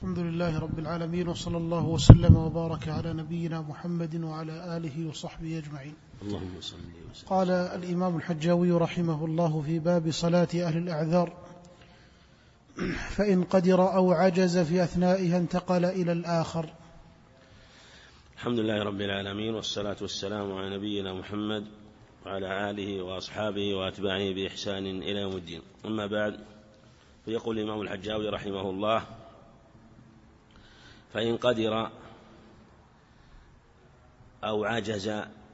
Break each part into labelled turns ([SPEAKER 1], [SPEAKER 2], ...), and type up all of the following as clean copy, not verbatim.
[SPEAKER 1] الحمد لله رب العالمين، وصلى الله وسلم وبارك على نبينا محمد وعلى آله وصحبه أجمعين.
[SPEAKER 2] اللهم صل وسلم.
[SPEAKER 1] قال الإمام الحجاوي رحمه الله في باب صلاة أهل الأعذار: فإن قدر أو عجز في أثنائها انتقل إلى الآخر.
[SPEAKER 2] الحمد لله رب العالمين، والصلاة والسلام على نبينا محمد وعلى آله وأصحابه وأتباعه بإحسان إلى يوم الدين. أما بعد، فيقول الإمام الحجاوي رحمه الله: فإن قدر أو عجز،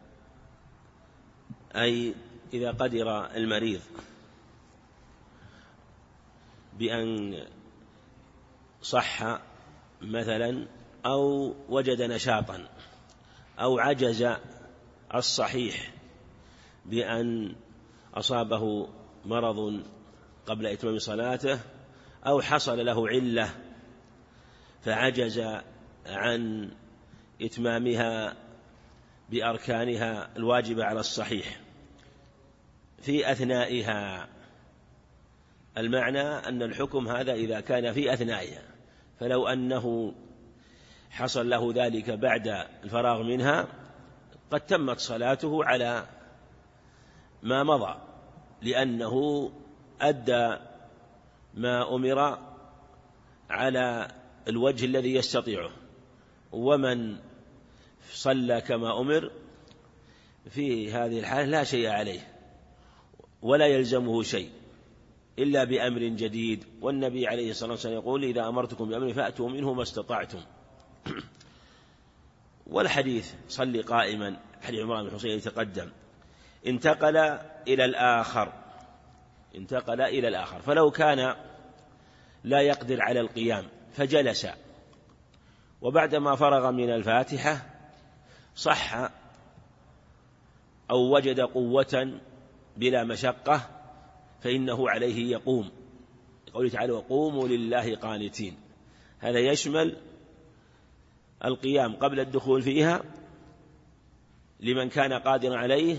[SPEAKER 2] أي إذا قدر المريض بأن صح مثلا أو وجد نشاطا، أو عجز الصحيح بأن أصابه مرض قبل إتمام صلاته، أو حصل له علة فعجز عن إتمامها بأركانها الواجبة على الصحيح في أثنائها. المعنى أن الحكم هذا إذا كان في أثنائها، فلو أنه حصل له ذلك بعد الفراغ منها قد تمت صلاته على ما مضى، لأنه أدى ما أمر على الوجه الذي يستطيعه. ومن صلى كما أمر في هذه الحالة لا شيء عليه ولا يلزمه شيء إلا بأمر جديد. والنبي عليه الصلاة والسلام يقول: إذا أمرتكم بأمر فأتوا منه ما استطعتم. والحديث صلي قائما، حديث عمران بن حصين يتقدم، انتقل إلى الآخر. فلو كان لا يقدر على القيام فجلس، وبعدما فرغ من الفاتحة صح أو وجد قوة بلا مشقة فإنه عليه يقوم، قوله تعالى: وقوموا لله قانتين. هذا يشمل القيام قبل الدخول فيها لمن كان قادرا عليه،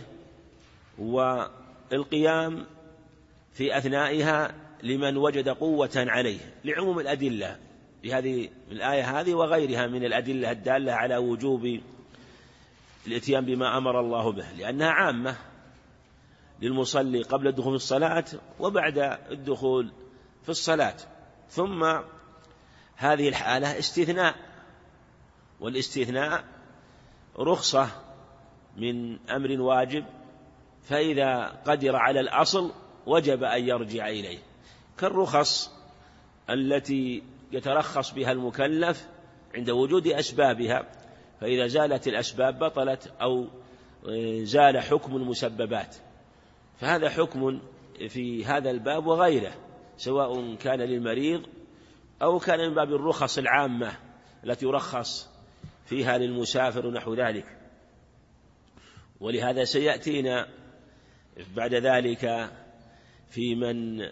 [SPEAKER 2] والقيام في أثنائها لمن وجد قوة عليه، لعموم الأدلة بهذه الآية هذه وغيرها من الأدلة الدالة على وجوب الاتيان بما أمر الله به، لأنها عامة للمصلي قبل الدخول في الصلاة وبعد الدخول في الصلاة. ثم هذه الحالة استثناء، والاستثناء رخصة من أمر واجب، فإذا قدر على الأصل وجب أن يرجع إليه، كالرخص التي يترخص بها المكلف عند وجود أسبابها، فإذا زالت الأسباب بطلت أو زال حكم المسببات. فهذا حكم في هذا الباب وغيره، سواء كان للمريض أو كان من باب الرخص العامة التي يرخص فيها للمسافر ونحو ذلك. ولهذا سيأتينا بعد ذلك في من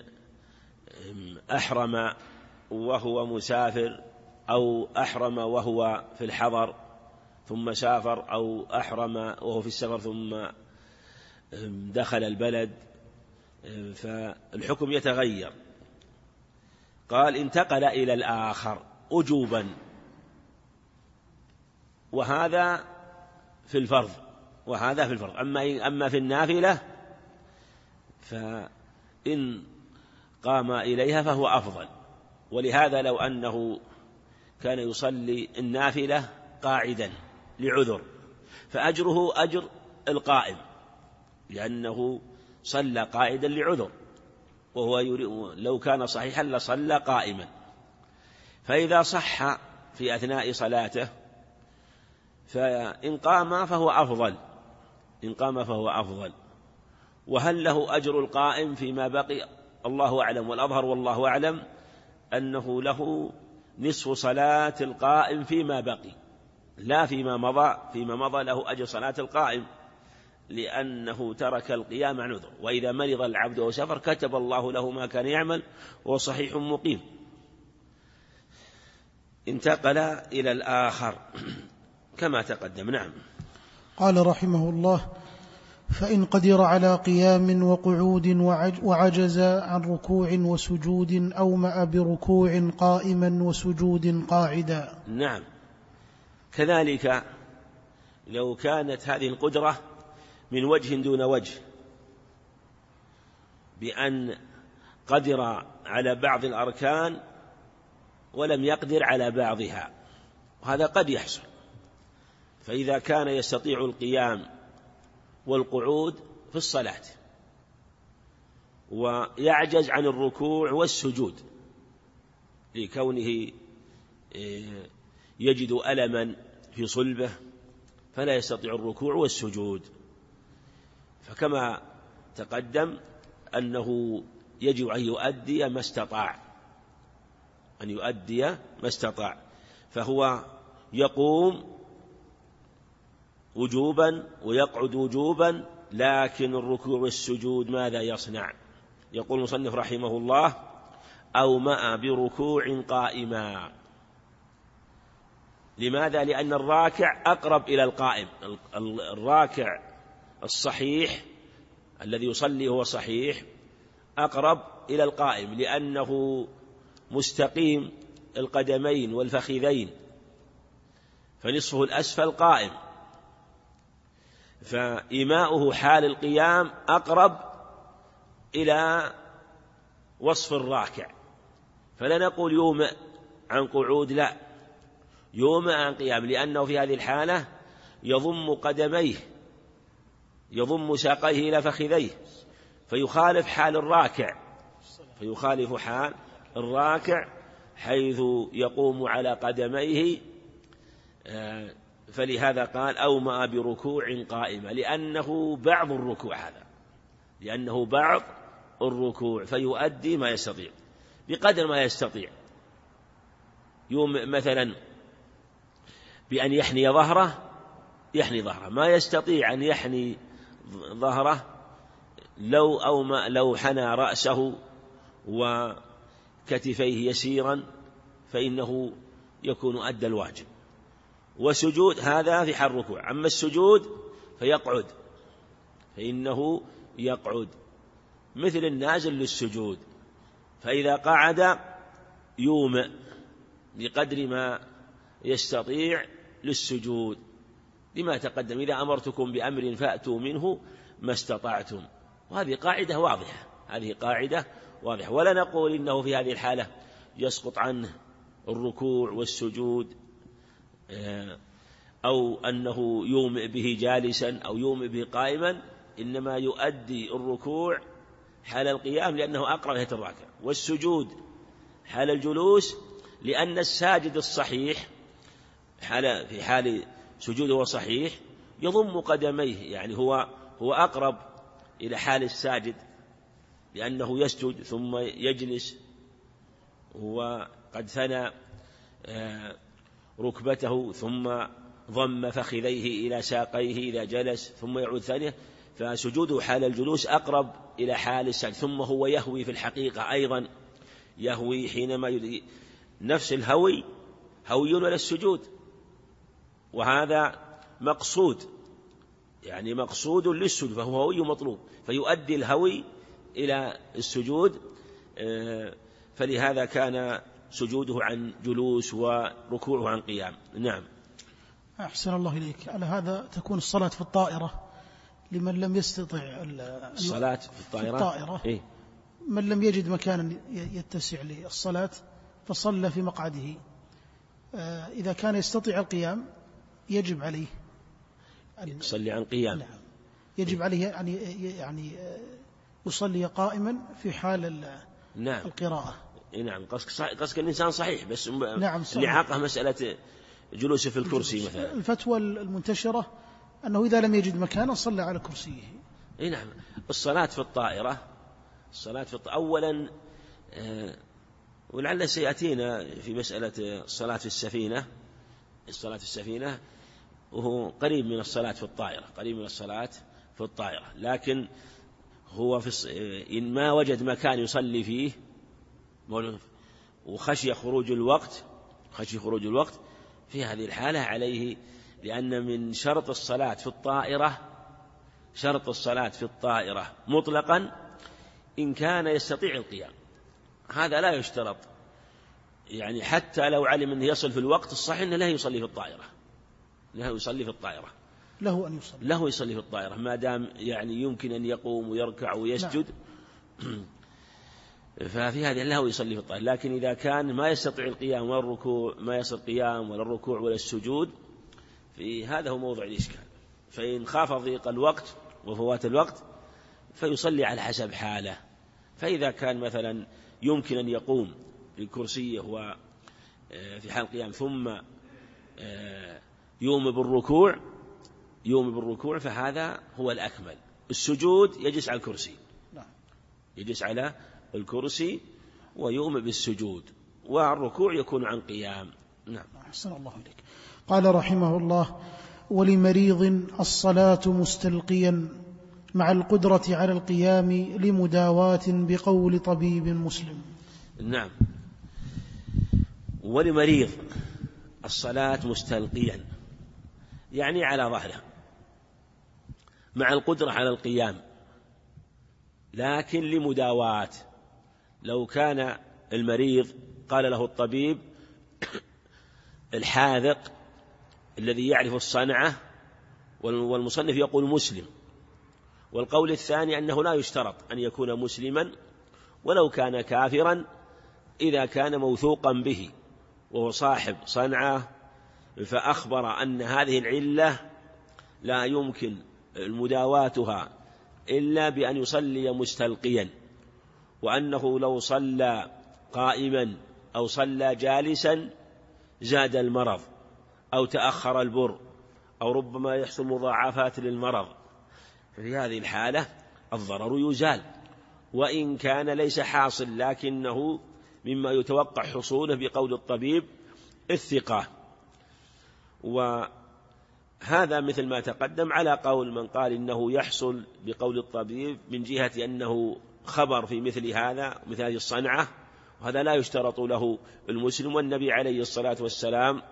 [SPEAKER 2] أحرم وهو مسافر، أو أحرم وهو في الحضر ثم سافر، أو أحرم وهو في السفر ثم دخل البلد، فالحكم يتغير. قال: انتقل إلى الآخر أجوبا، وهذا في الفرض وهذا في الفرض. أما في النافلة فإن قام إليها فهو أفضل. ولهذا لو أنه كان يصلي النافلة قاعدا لعذر فأجره أجر القائم، لأنه صلى قاعدا لعذر، وهو لو كان صحيحا لصلى قائما. فإذا صح في أثناء صلاته فإن قام فهو أفضل. وهل له أجر القائم فيما بقي؟ الله أعلم، والأظهر والله أعلم أنه له نصف صلاة القائم فيما بقي، لا فيما مضى. فيما مضى له أجر صلاة القائم لأنه ترك القيام عن عذر. وإذا مرض العبد وسافر كتب الله له ما كان يعمل وهو صحيح مقيم. انتقل إلى الآخر كما تقدم. نعم.
[SPEAKER 1] قال رحمه الله: فإن قدر على قيام وقعود وعجز عن ركوع وسجود أومأ بركوع قائما وسجود قاعدا.
[SPEAKER 2] نعم. كذلك لو كانت هذه القدرة من وجه دون وجه، بأن قدر على بعض الأركان ولم يقدر على بعضها، وهذا قد يحصل. فإذا كان يستطيع القيام والقعود في الصلاة ويعجز عن الركوع والسجود لكونه يجد ألما في صلبه فلا يستطيع الركوع والسجود، فكما تقدم أنه يجب أن يؤدي ما استطاع، فهو يقوم وجوبا ويقعد وجوبا، لكن الركوع والسجود ماذا يصنع؟ يقول المصنف رحمه الله: أومأ بركوع قائما. لماذا؟ لأن الراكع أقرب إلى القائم. الراكع الصحيح الذي يصلي هو صحيح أقرب إلى القائم، لأنه مستقيم القدمين والفخذين، فنصفه الأسفل قائم، فإيماؤه حال القيام أقرب إلى وصف الراكع. فلا نقول يومئ عن قعود، لا، يومئ عن قيام، لأنه في هذه الحالة يضم قدميه، يضم ساقيه إلى فخذيه، فيخالف حال الراكع حيث يقوم على قدميه. فلهذا قال: أومأ بركوع قائمة، لأنه بعض الركوع، فيؤدي ما يستطيع بقدر ما يستطيع. مثلا بأن يحني ظهره، ما يستطيع أن يحني ظهره لو حنى رأسه وكتفيه يسيرا فإنه يكون أدى الواجب. وسجود هذا في حال الركوع، أما السجود فإنه يقعد مثل النازل للسجود، فإذا قعد يومئ بقدر ما يستطيع للسجود، لما تقدم: إذا أمرتكم بأمر فأتوا منه ما استطعتم. وهذه قاعدة واضحة، ولا نقول إنه في هذه الحالة يسقط عنه الركوع والسجود، أو أنه يومئ به جالسا أو يومئ به قائما، إنما يؤدي الركوع حال القيام لأنه أقرب إلى الراكع، والسجود حال الجلوس، لأن الساجد الصحيح في حال سجوده صحيح يضم قدميه، يعني هو أقرب إلى حال الساجد، لأنه يسجد ثم يجلس، وقد ثنى ركبته ثم ضم فخذيه إلى ساقيه إذا جلس ثم يعود ثانية، فسجوده حال الجلوس أقرب إلى حال السجد. ثم هو يهوي في الحقيقة أيضا، يهوي حينما نفس الهوي هوي ولا السجود، وهذا مقصود للسجود، فهو هوي مطلوب، فيؤدي الهوي إلى السجود، فلهذا كان سجوده عن جلوس وركوعه عن قيام. نعم.
[SPEAKER 1] أحسن الله إليك. على هذا تكون الصلاة في الطائرة لمن لم يستطع
[SPEAKER 2] الصلاة في الطائرة. إيه؟
[SPEAKER 1] من لم يجد مكانا يتسع للصلاة فصلى في مقعده، إذا كان يستطيع القيام يجب عليه أن
[SPEAKER 2] يصلي عن قيام.
[SPEAKER 1] نعم. يجب عليه يعني يصلي قائما في حال القراءة.
[SPEAKER 2] نعم. قصدك الإنسان صحيح، بس
[SPEAKER 1] نعم صحيح.
[SPEAKER 2] لعاقه مسألة جلوسه في الكرسي مثلا.
[SPEAKER 1] الفتوى المنتشرة أنه إذا لم يجد مكانا صلى على كرسيه.
[SPEAKER 2] نعم. الصلاة في الطائرة أولا، ولعل سيأتينا في مسألة الصلاة في السفينة، وهو قريب من الصلاة في الطائرة، لكن هو إن ما وجد مكان يصلي فيه وخشي خروج الوقت في هذه الحالة عليه، لأن من شرط الصلاة في الطائرة شرط الصلاة في الطائرة مطلقا إن كان يستطيع القيام، هذا لا يشترط، يعني حتى لو علم أنه يصل في الوقت الصحيح أنه لا يصلي في الطائرة، له يصلي في الطائرة،
[SPEAKER 1] له أن يصلي،
[SPEAKER 2] له يصلي في الطائرة ما دام يعني يمكن أن يقوم ويركع ويسجد. نعم. ففي هذه له يصلي في الطائرة. لكن إذا كان ما يستطيع القيام ولا الركوع، ما يصل القيام ولا الركوع ولا السجود، في هذا هو موضع الإشكال. فإن خاف ضيق الوقت وفوات الوقت فيصلي على حسب حاله. فإذا كان مثلا يمكن أن يقوم بكرسيه وفي حال القيام ثم يوم بالركوع فهذا هو الأكمل. السجود يجلس على الكرسي، يجلس على الكرسي ويؤم بالسجود، والركوع يكون عن قيام. نعم.
[SPEAKER 1] أحسن الله إليك. قال رحمه الله: ولمريض الصلاة مستلقيا مع القدرة على القيام لمداواة بقول طبيب مسلم.
[SPEAKER 2] نعم. ولمريض الصلاة مستلقيا يعني على ظهره مع القدرة على القيام، لكن لمداواة. لو كان المريض قال له الطبيب الحاذق الذي يعرف الصنعة، والمصنف يقول مسلم، والقول الثاني أنه لا يشترط أن يكون مسلما ولو كان كافرا إذا كان موثوقا به وهو صاحب صنعة، فأخبر أن هذه العلة لا يمكن مداواتها إلا بأن يصلي مستلقيا، وأنه لو صلى قائما أو صلى جالسا زاد المرض أو تأخر البر أو ربما يحصل مضاعفات للمرض، ففي هذه الحالة الضرر يزال، وإن كان ليس حاصل لكنه مما يتوقع حصوله بقول الطبيب الثقة. وهذا مثل ما تقدم على قول من قال إنه يحصل بقول الطبيب من جهة أنه خبر في مثل هذا مثل هذه الصنعة، وهذا لا يشترط له المسلم. والنبي عليه الصلاة والسلام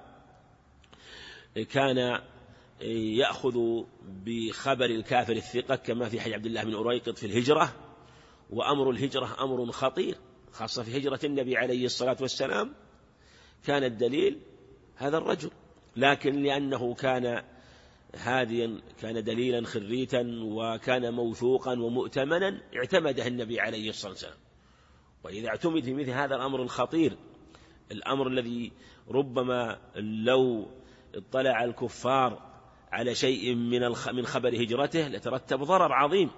[SPEAKER 2] كان يأخذ بخبر الكافر الثقة كما في حديث عبد الله بن أريقط في الهجرة، وأمر الهجرة أمر خطير خاصة في هجرة النبي عليه الصلاة والسلام. كان الدليل هذا الرجل، لكن لأنه كان هاديا كان دليلا خريتا وكان موثوقا ومؤتمنا اعتمده النبي عليه الصلاة والسلام. وإذا اعتمد في مثل هذا الأمر الخطير، الأمر الذي ربما لو اطلع الكفار على شيء من خبر هجرته لترتب ضرر عظيم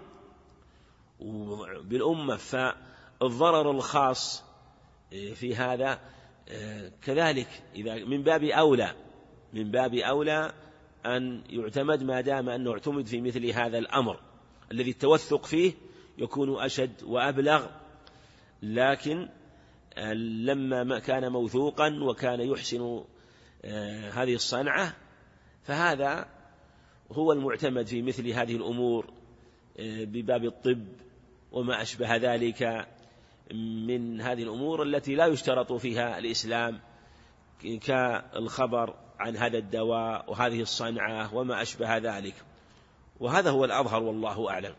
[SPEAKER 2] بالأمة، فالضرر الخاص في هذا كذلك إذا من باب أولى أن يعتمد ما دام أنه اعتمد في مثل هذا الأمر الذي التوثق فيه يكون أشد وأبلغ. لكن لما كان موثوقا وكان يحسن هذه الصنعة فهذا هو المعتمد في مثل هذه الأمور بباب الطب وما أشبه ذلك من هذه الأمور التي لا يشترط فيها الإسلام، كالخبر عن هذا الدواء وهذه الصنعة وما أشبه ذلك. وهذا هو الأظهر والله أعلم.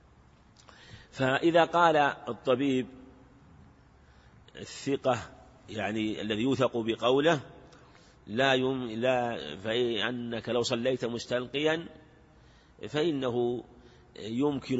[SPEAKER 2] فإذا قال الطبيب الثقة يعني الذي يوثق بقوله فإنك لو صليت مستلقيا فإنه يمكن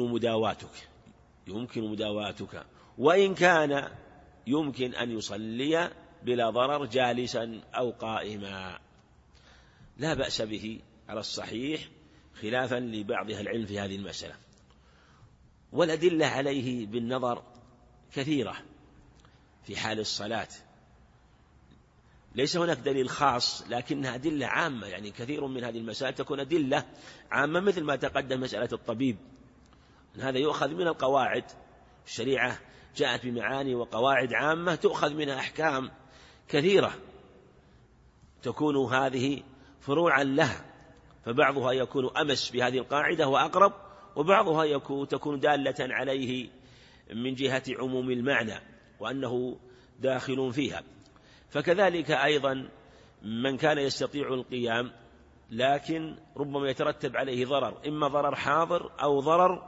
[SPEAKER 2] مداواتك، وإن كان يمكن أن يصلي بلا ضرر جالسا أو قائما لا بأس به على الصحيح، خلافا لبعض أهل العلم في هذه المسألة. والأدلة عليه بالنظر كثيرة في حال الصلاة، ليس هناك دليل خاص لكنها أدلة عامة، يعني كثير من هذه المسائل تكون أدلة عامة مثل ما تقدم مسألة الطبيب. هذا يؤخذ من القواعد، الشريعة جاءت بمعاني وقواعد عامة تؤخذ منها أحكام كثيرة تكون هذه فروعا لها، فبعضها يكون أمس بهذه القاعدة وأقرب، وبعضها تكون دالة عليه من جهة عموم المعنى وأنه داخل فيها. فكذلك أيضا من كان يستطيع القيام لكن ربما يترتب عليه ضرر، إما ضرر حاضر أو ضرر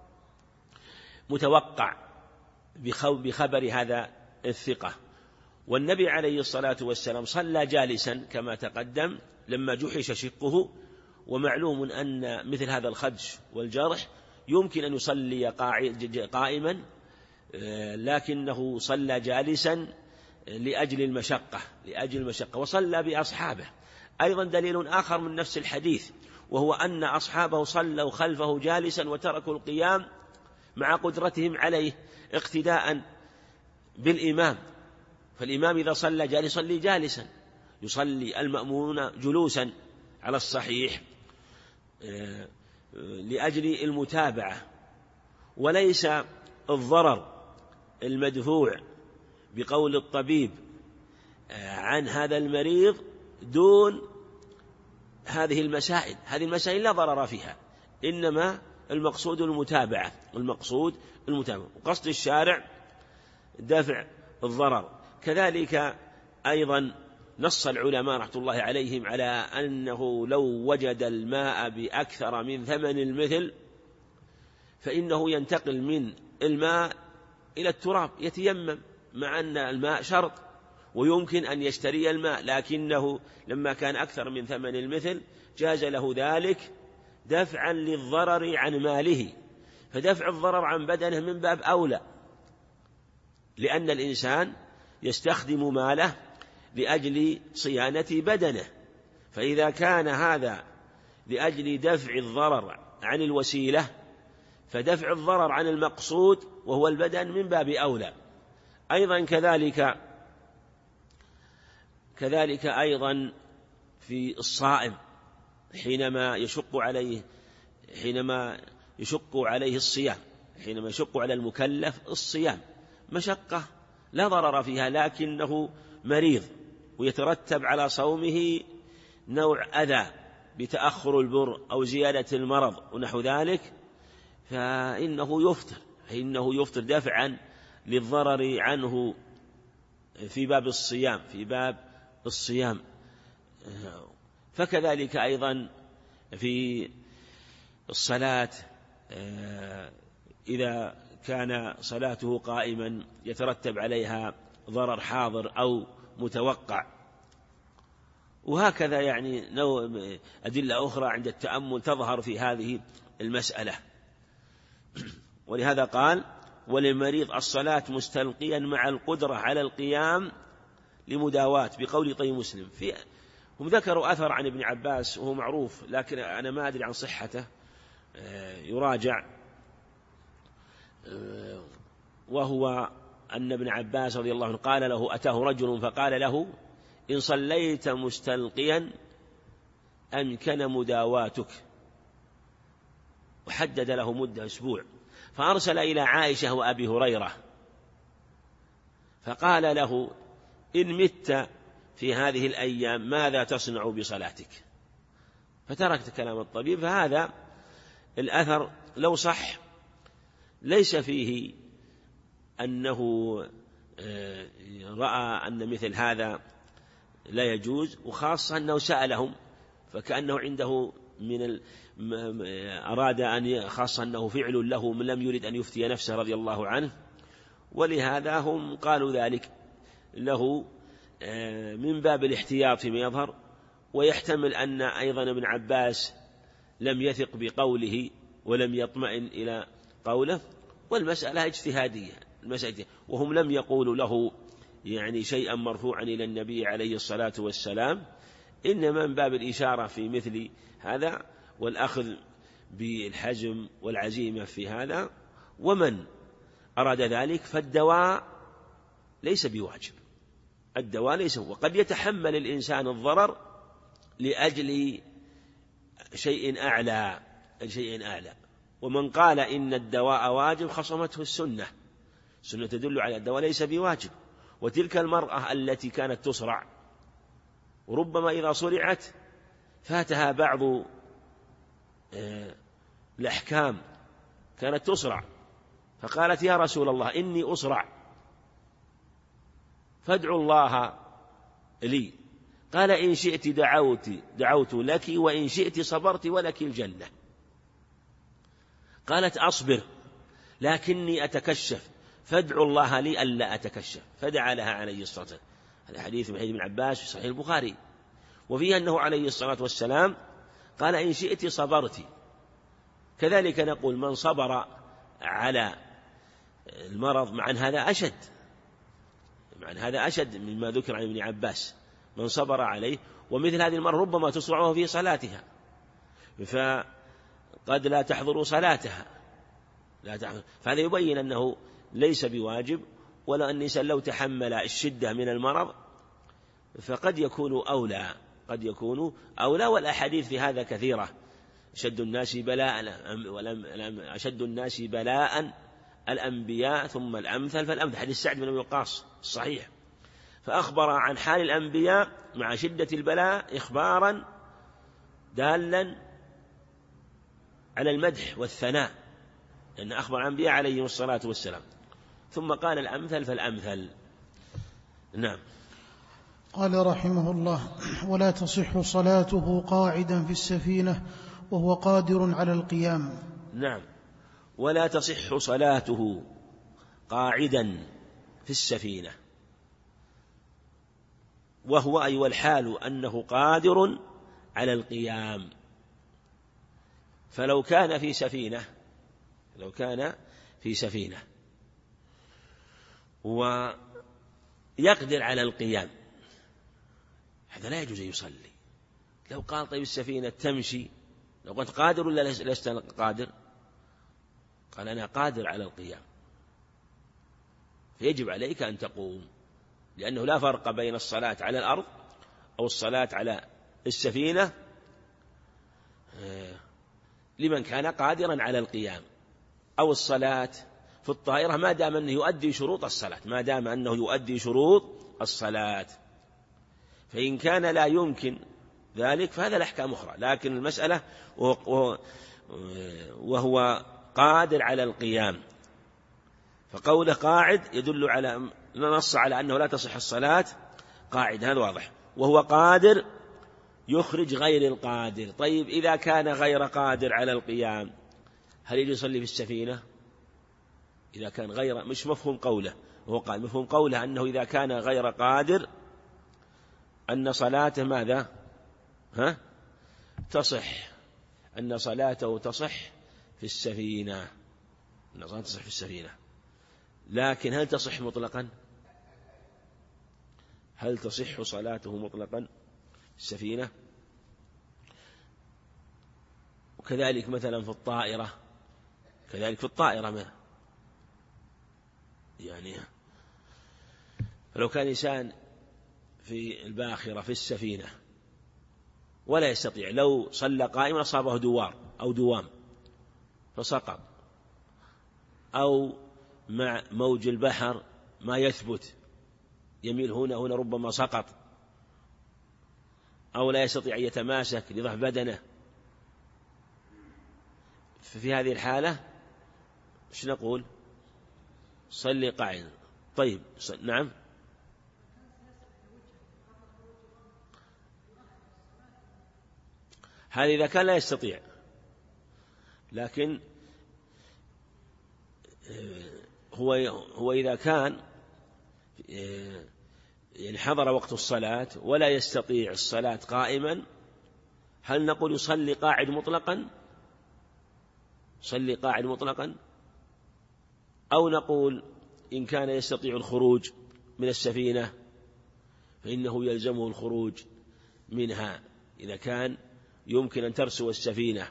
[SPEAKER 2] متوقع بخبر هذا الثقة. والنبي عليه الصلاة والسلام صلى جالسا كما تقدم لما جحش شقه، ومعلوم أن مثل هذا الخدش والجرح يمكن أن يصلي قائما، لكنه صلى جالسا لأجل المشقة وصلى بأصحابه. أيضا دليل آخر من نفس الحديث، وهو أن أصحابه صلوا خلفه جالسا وتركوا القيام مع قدرتهم عليه اقتداء بالإمام. فالإمام إذا صلى جالسا يصلي جالسا، يصلي المأمون جلوسا على الصحيح لأجل المتابعة. وليس الضرر المدفوع بقول الطبيب عن هذا المريض دون هذه المسائل لا ضرر فيها، إنما المقصود المتابعة. وقصد الشارع دفع الضرر. كذلك أيضا نص العلماء رحمة الله عليهم على أنه لو وجد الماء بأكثر من ثمن المثل فإنه ينتقل من الماء إلى التراب يتيمم، مع أن الماء شرط ويمكن أن يشتري الماء، لكنه لما كان أكثر من ثمن المثل جاز له ذلك دفعا للضرر عن ماله. فدفع الضرر عن بدنه من باب أولى، لأن الإنسان يستخدم ماله لأجل صيانة بدنه، فإذا كان هذا لأجل دفع الضرر عن الوسيلة فدفع الضرر عن المقصود وهو البدن من باب أولى. أيضا كذلك أيضا في الصائم حينما يشق عليه الصيام، حينما يشق على المكلف الصيام مشقة لا ضرر فيها، لكنه مريض ويترتب على صومه نوع أذى بتأخر البر أو زيادة المرض ونحو ذلك، فإنه يفطر دفعا للضرر عنه في باب الصيام. فكذلك أيضا في الصلاة إذا كان صلاته قائما يترتب عليها ضرر حاضر أو متوقع. وهكذا يعني أدلة أخرى عند التأمل تظهر في هذه المسألة. ولهذا قال: وللمريض الصلاة مستلقيا مع القدرة على القيام لمداواة، بقول طي مسلم. هم ذكروا أثر عن ابن عباس وهو معروف، لكن أنا ما أدري عن صحته، يراجع، وهو أن ابن عباس رضي الله عنه قال له: أتاه رجل فقال له: إن صليت مستلقيا أمكن مداواتك، وحدد له مدة أسبوع، فأرسل إلى عائشة وأبي هريرة فقال له: إن مت في هذه الأيام ماذا تصنع بصلاتك؟ فتركت كلام الطبيب. فهذا الأثر لو صح ليس فيه أنه رأى أن مثل هذا لا يجوز، وخاصة أنه سألهم فكأنه عنده أراد أن خاصة أنه فعل له من لم يرد أن يفتي نفسه رضي الله عنه، ولهذا هم قالوا ذلك له من باب الاحتياط فيما يظهر. ويحتمل أن أيضا ابن عباس لم يثق بقوله ولم يطمئن إلى قوله، والمسألة اجتهادية، وهم لم يقولوا له يعني شيئا مرفوعا إلى النبي عليه الصلاة والسلام، إنما من باب الإشارة في مثل هذا والأخذ بالحزم والعزيمة في هذا. ومن أراد ذلك فالدواء ليس بواجب، وقد يتحمل الإنسان الضرر لأجل شيء أعلى. ومن قال إن الدواء واجب خصمته السنة تدل على الدواء ليس بواجب. وتلك المرأة التي كانت تصرع، وربما إذا صرعت فاتها بعض الأحكام، كانت تصرع فقالت: يا رسول الله إني أصرع فادعوا الله لي، قال إن شئت دعوت لك وإن شئت صبرت ولك الجنة. قالت أصبر لكني أتكشف فادعوا الله لي ألا أتكشف، فدعا لها عليه الصلاة والسلام. هذا حديث من حديث ابن عباس في صحيح البخاري، وفيه أنه عليه الصلاة والسلام قال إن شئت صبرت. كذلك نقول من صبر على المرض مع أن هذا أشد مما ذكر عن ابن عباس، من صبر عليه. ومثل هذه المرة ربما تصرعه في صلاتها فقد لا تحضر صلاتها، فهذا يبين أنه ليس بواجب، ولا أن الإنسان لو تحمل الشدة من المرض فقد يكون أولى. والأحاديث في هذا كثيرة، أشد الناس بلاء الأنبياء ثم الأمثل فالأمثل، حديث سعد بن أبي وقاص الصحيح. فأخبر عن حال الأنبياء مع شدة البلاء إخبارا دالا على المدح والثناء، لأن أخبر الأنبياء عليهم الصلاة والسلام، ثم قال الأمثل فالأمثل. نعم.
[SPEAKER 1] قال رحمه الله: ولا تصح صلاته قاعدا في السفينة وهو قادر على القيام.
[SPEAKER 2] نعم، ولا تصح صلاته قاعدا في السفينة، وهو أي والحال أنه قادر على القيام. فلو كان في سفينة ويقدر على القيام هذا لا يجوز يصلي. لو قال طيب السفينة تمشي، لو قلت قادر ولا لست قادر؟ قال أنا قادر على القيام، فيجب عليك أن تقوم، لأنه لا فرق بين الصلاة على الأرض أو الصلاة على السفينة لمن كان قادرا على القيام، أو الصلاة في الطائرة ما دام أنه يؤدي شروط الصلاة. فإن كان لا يمكن ذلك فهذا الأحكام أخرى، لكن المسألة وهو قادر على القيام. فقوله قاعد يدل على نص على أنه لا تصح الصلاة قاعد، هذا واضح. وهو قادر يخرج غير القادر. طيب إذا كان غير قادر على القيام هل يجوز يصلي في السفينة؟ إذا كان غير، مش مفهوم قوله، هو قال مفهوم قوله أنه إذا كان غير قادر أن صلاته ماذا؟ تصح، أن صلاته تصح في السفينة، لكن هل تصح مطلقا؟ هل تصح صلاته مطلقا في السفينة؟ وكذلك مثلا في الطائرة، يعني لو كان إنسان في الباخرة في السفينة ولا يستطيع، لو صلى قائما أصابه دوار أو دوام فسقط، أو مع موج البحر ما يثبت يميل هنا ربما سقط، أو لا يستطيع أن يتماسك لضعف بدنه، في هذه الحالة ايش نقول؟ صلي قاعدا. طيب نعم، هذا إذا كان لا يستطيع، لكن هو إذا كان يعني حضر وقت الصلاة ولا يستطيع الصلاة قائما، هل نقول يصلي قاعد مطلقا، أو نقول إن كان يستطيع الخروج من السفينة فإنه يلزمه الخروج منها إذا كان يمكن أن ترسو السفينة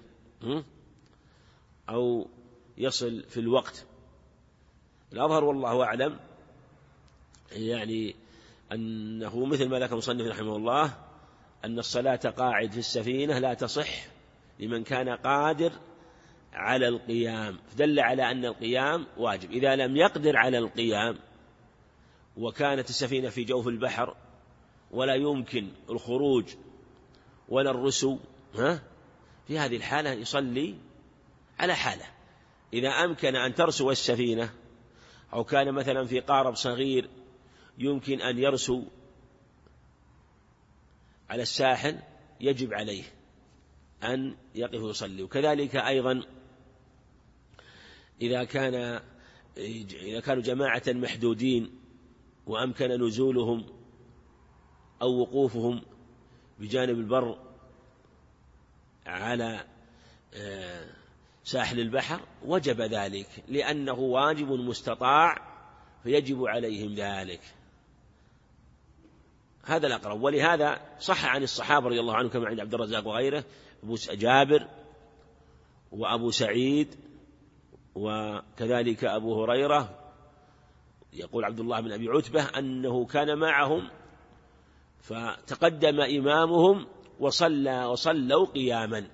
[SPEAKER 2] أو يصل في الوقت. الأظهر والله أعلم يعني أنه مثل ما ذكر المصنف رحمه الله أن الصلاة قاعد في السفينة لا تصح لمن كان قادر على القيام، فدل على أن القيام واجب. إذا لم يقدر على القيام وكانت السفينة في جوف البحر ولا يمكن الخروج ولا الرسو، في هذه الحالة يصلي على حاله. إذا أمكن أن ترسو السفينة أو كان مثلا في قارب صغير يمكن أن يرسو على الساحل يجب عليه أن يقف ويصلي. وكذلك أيضا إذا كانوا جماعة محدودين وأمكن نزولهم أو وقوفهم بجانب البر على ساحل البحر وجب ذلك، لأنه واجب مستطاع فيجب عليهم ذلك. هذا الأقرب. ولهذا صح عن الصحابة رضي الله عنهم كما عند عبد الرزاق وغيره، أبو جابر وأبو سعيد وكذلك أبو هريرة، يقول عبد الله بن أبي عتبة أنه كان معهم فتقدم إمامهم وصلوا قياما.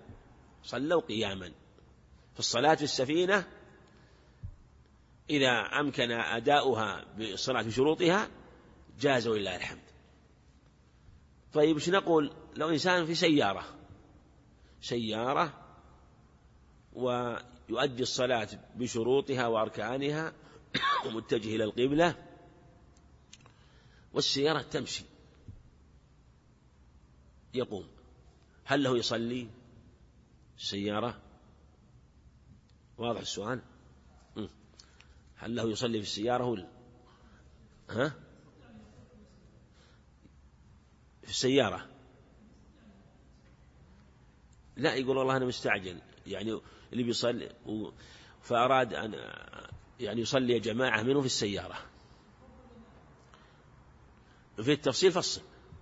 [SPEAKER 2] فالصلاة في السفينة إذا أمكن أداؤها بالصلاة بشروطها جاز ولله الحمد. طيب ايش نقول لو إنسان في سيارة ويؤدي الصلاة بشروطها وأركانها ومتجه إلى القبلة والسيارة تمشي، يقوم، هل له يصلي السيارة؟ واضح السؤال؟ هل له يصلي في السيارة في السيارة؟ لا، يقول والله أنا مستعجل، يعني اللي بيصلي فأراد أن يعني يصلي جماعة منه في السيارة. في التفصيل فصل.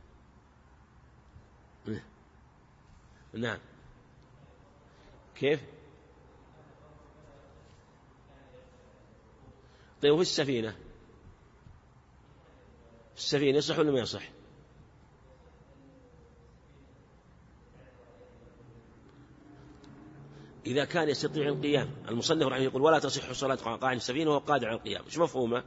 [SPEAKER 2] نعم. كيف؟ طيب في السفينة يصح ولا ما يصح؟ إذا كان يستطيع القيام. المصنف رحمه يقول ولا تصح صلاة قاعد السفينة وهو قادر على القيام. إيش مفهومه؟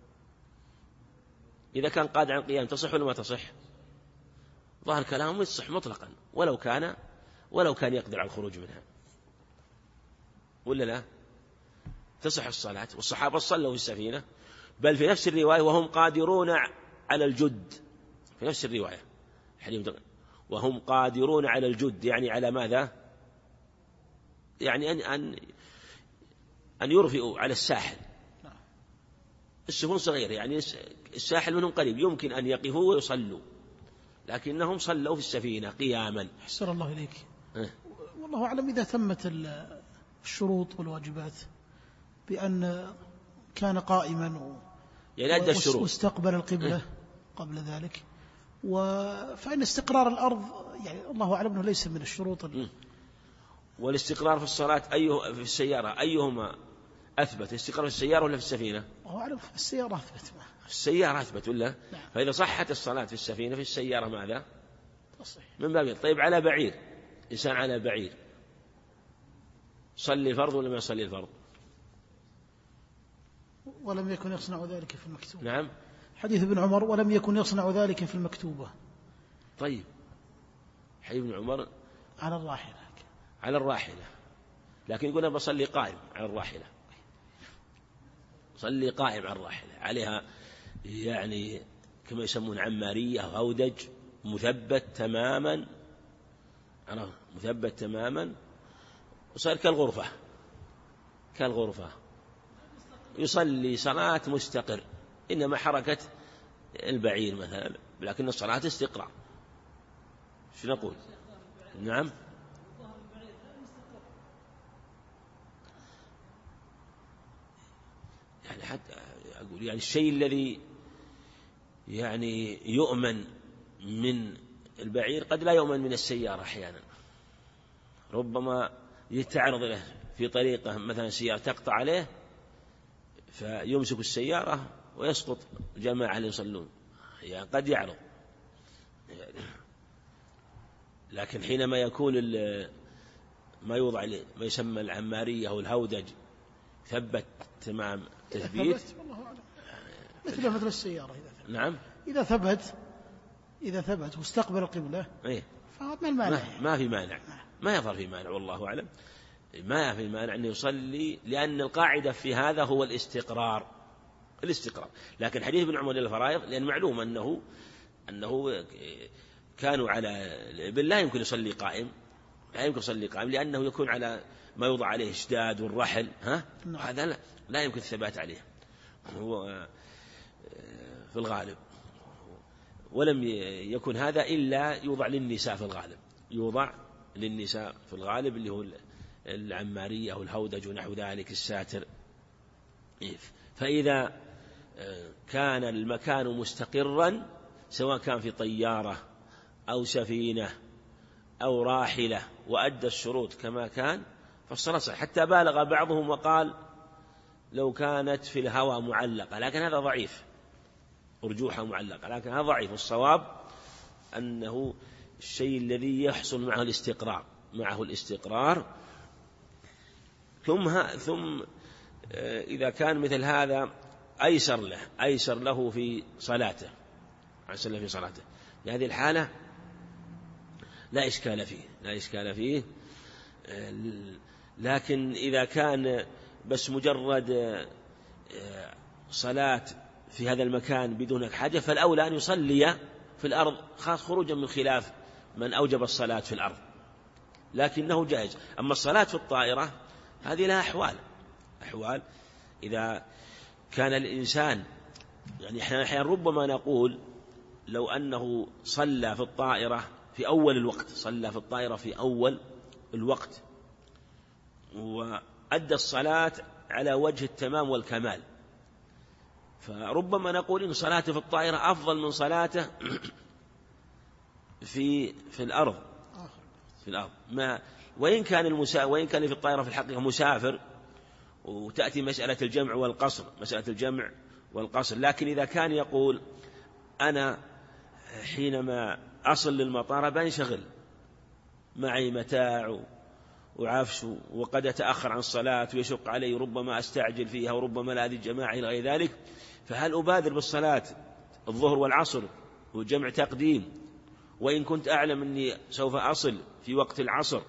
[SPEAKER 2] إذا كان قادر على القيام تصح ولا ما تصح؟ ظاهر كلامه يصح مطلقا ولو كان يقدر على الخروج منها، ولا لا؟ تصح الصلاة. والصحابة صلوا في السفينة، بل في نفس الرواية وهم قادرون على الجد. في نفس الرواية وهم قادرون على الجد، يعني على ماذا؟ يعني أن يرفئوا على الساحل. السفن صغيرة، يعني الساحل منهم قريب، يمكن أن يقفوا ويصلوا، لكنهم صلوا في السفينة قياما.
[SPEAKER 1] أحسن الله إليك. والله أعلم إذا تمت الشروط والواجبات بأن كان قائما
[SPEAKER 2] يعني أدى الشروط
[SPEAKER 1] واستقبل القبلة قبل ذلك، فإن استقرار الأرض يعني الله أعلم أنه ليس من الشروط.
[SPEAKER 2] والاستقرار في الصلاة في السيارة أيهما أثبت؟ الاستقرار في السيارة ولا في السفينة؟
[SPEAKER 1] الله أعلم السيارة أثبت.
[SPEAKER 2] السيارة أثبت ولا؟
[SPEAKER 1] نعم.
[SPEAKER 2] فإذا صحت الصلاة في السفينة في السيارة ماذا؟
[SPEAKER 1] تصح.
[SPEAKER 2] من باب. طيب على بعير، إنسان على بعير صلي الفرض ولا ما يصلي الفرض؟
[SPEAKER 1] ولم يكن يصنع ذلك في المكتوبة.
[SPEAKER 2] نعم.
[SPEAKER 1] حديث ابن عمر ولم يكن يصنع ذلك في المكتوبة.
[SPEAKER 2] طيب حديث ابن عمر على الراحلة، لكن يقول أنا بصلي قائم على الراحلة. صلي قائم على الراحلة، عليها يعني كما يسمون عمارية هودج مثبت تماما، وصار كالغرفة يصلي صلاة مستقر، إنما حركة البعير مثلا، لكن الصلاة استقرار. شو نقول؟ نعم. يعني حتى أقول يعني الشيء الذي يعني يؤمن من البعير قد لا يؤمن من السيارة أحيانا. ربما يتعرض له في طريقة مثلا سيارة تقطع عليه فيمسك السيارة ويسقط جماعة اللي يصلون، يعني قد يعرض. لكن حينما يكون ما يوضع ما يسمى العمارية أو الهودج ثبت تمام تثبيت،
[SPEAKER 1] مثل السيارة إذا ثبت.
[SPEAKER 2] نعم.
[SPEAKER 1] إذا ثبت واستقبل القبلة فهذا
[SPEAKER 2] ما في مانع، ما يظهر في مانع، والله أعلم. ما في مانع أن يصلي، لأن القاعدة في هذا هو الاستقرار. لكن حديث ابن عمر للفرائض، لأن معلوم أنه كانوا على الإبل لا يمكن يصلي قائم، لا يمكن يصلي قائم لأنه يكون على ما يوضع عليه شداد والرحل، هذا لا يمكن الثبات عليه هو في الغالب. ولم يكن هذا إلا يوضع للنساء في الغالب، يوضع للنساء في الغالب اللي هو العمارية أو الهودج ونحو ذلك الساتر. فإذا كان المكان مستقرا سواء كان في طيارة أو سفينة أو راحلة وأدى الشروط كما كان فالصلاة صحيحة، حتى بالغ بعضهم وقال لو كانت في الهواء معلقة، لكن هذا ضعيف، أرجوحة معلقة، لكن هذا ضعيف. الصواب أنه الشيء الذي يحصل معه الاستقرار ثم إذا كان مثل هذا أيسر له في صلاته، في هذه الحالة لا إشكال فيه. لكن إذا كان بس مجرد صلاة في هذا المكان بدون حاجة فالأولى أن يصلي في الأرض، خاص خروجا من خلاف من أوجب الصلاة في الأرض، لكنه جائز. أما الصلاة في الطائرة هذه لها أحوال. إذا كان الإنسان يعني أحيانا ربما نقول لو أنه صلى في الطائرة في أول الوقت وأدى الصلاة على وجه التمام والكمال، فربما نقول إن صلاته في الطائرة أفضل من صلاته في الأرض. وإن كان في الطائرة في الحقيقة مسافر، وتأتي مسألة الجمع والقصر. لكن إذا كان يقول أنا حينما أصل للمطار بنشغل معي متاع وعفش وقد أتأخر عن الصلاة ويشق علي، ربما أستعجل فيها وربما لا أدري الجماعة إلى غير ذلك، فهل أبادر بالصلاة الظهر والعصر وجمع تقديم وإن كنت أعلم أني سوف أصل في وقت العصر،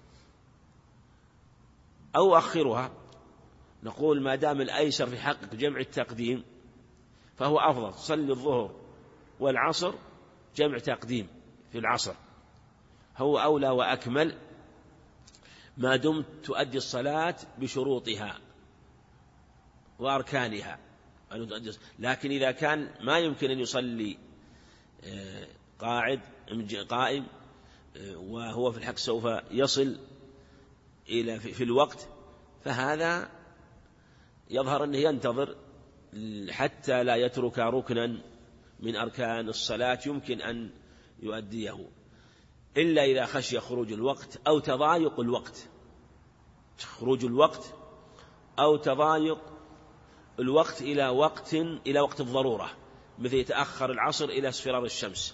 [SPEAKER 2] أو أخرها؟ نقول ما دام الأيسر في حقك جمع التقديم فهو أفضل، صلي الظهر والعصر جمع تقديم في العصر، هو أولى وأكمل ما دمت تؤدي الصلاة بشروطها وأركانها. لكن إذا كان ما يمكن أن يصلي قائم وهو في الحق سوف يصل إلى في الوقت، فهذا يظهر أنه ينتظر حتى لا يترك ركنا من أركان الصلاة يمكن أن يؤديه، إلا إذا خشي خروج الوقت أو تضايق الوقت إلى وقت الضرورة، مثل يتأخر العصر إلى اصفرار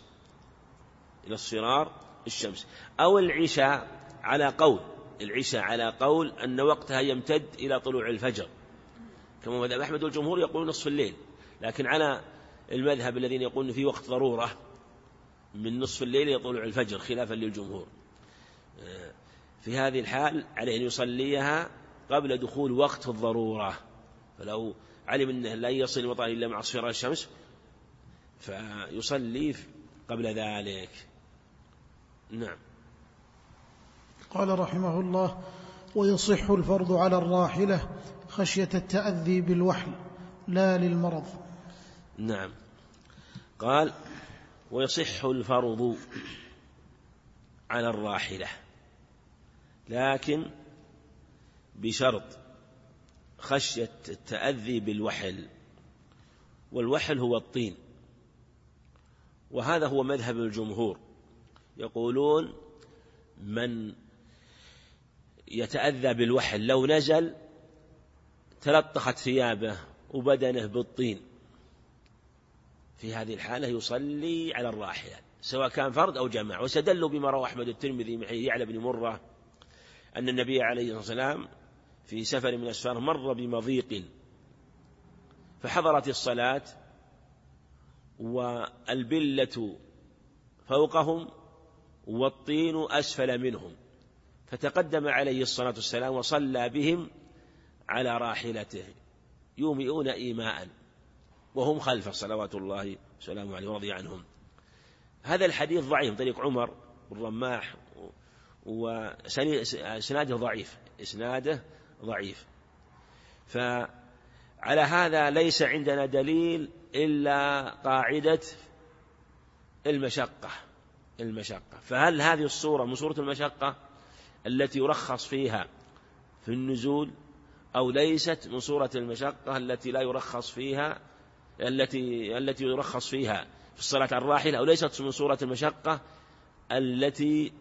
[SPEAKER 2] الشمس، أو العشاء على قول أن وقتها يمتد إلى طلوع الفجر، كما مذهب أحمد والجمهور يقولون نصف الليل، لكن على المذهب الذين يقولون في وقت ضرورة من نصف الليل إلى طلوع الفجر خلافا للجمهور. في هذه الحال عليه أن يصليها قبل دخول وقت الضرورة، فلو علم أنه لا يصل المطار إلا مع اصفرار الشمس فيصلي قبل ذلك. نعم.
[SPEAKER 1] قال رحمه الله: ويصح الفرض على الراحلة خشية التأذي بالوحل لا للمرض.
[SPEAKER 2] نعم. قال: ويصح الفرض على الراحلة، لكن بشرط خشية التأذي بالوحل، والوحل هو الطين، وهذا هو مذهب الجمهور، يقولون من يتأذى بالوحل لو نزل تلطخت ثيابه وبدنه بالطين، في هذه الحالة يصلي على الراحلة سواء كان فرد أو جماعة. واستدلوا بما روى أحمد الترمذي من حديث يعلى بن مرة أن النبي عليه الصلاة والسلام في سفر من الأسفار مر بمضيق فحضرت الصلاة والبلة فوقهم والطين أسفل منهم، فتقدم عليه الصلاة والسلام وصلى بهم على راحلته يومئون إيماء وهم خلفه صلوات الله وسلامه عليه ورضي عنهم. هذا الحديث ضعيف طريق عمر والرماح وإسناده ضعيف. فعلى هذا ليس عندنا دليل إلا قاعدة المشقة. فهل هذه الصورة من صورة المشقة التي يرخص فيها في النزول، أو ليست من صورة المشقة التي لا يرخص فيها، التي يرخص فيها في الصلاة على الراحلة، أو ليست من صورة المشقة التي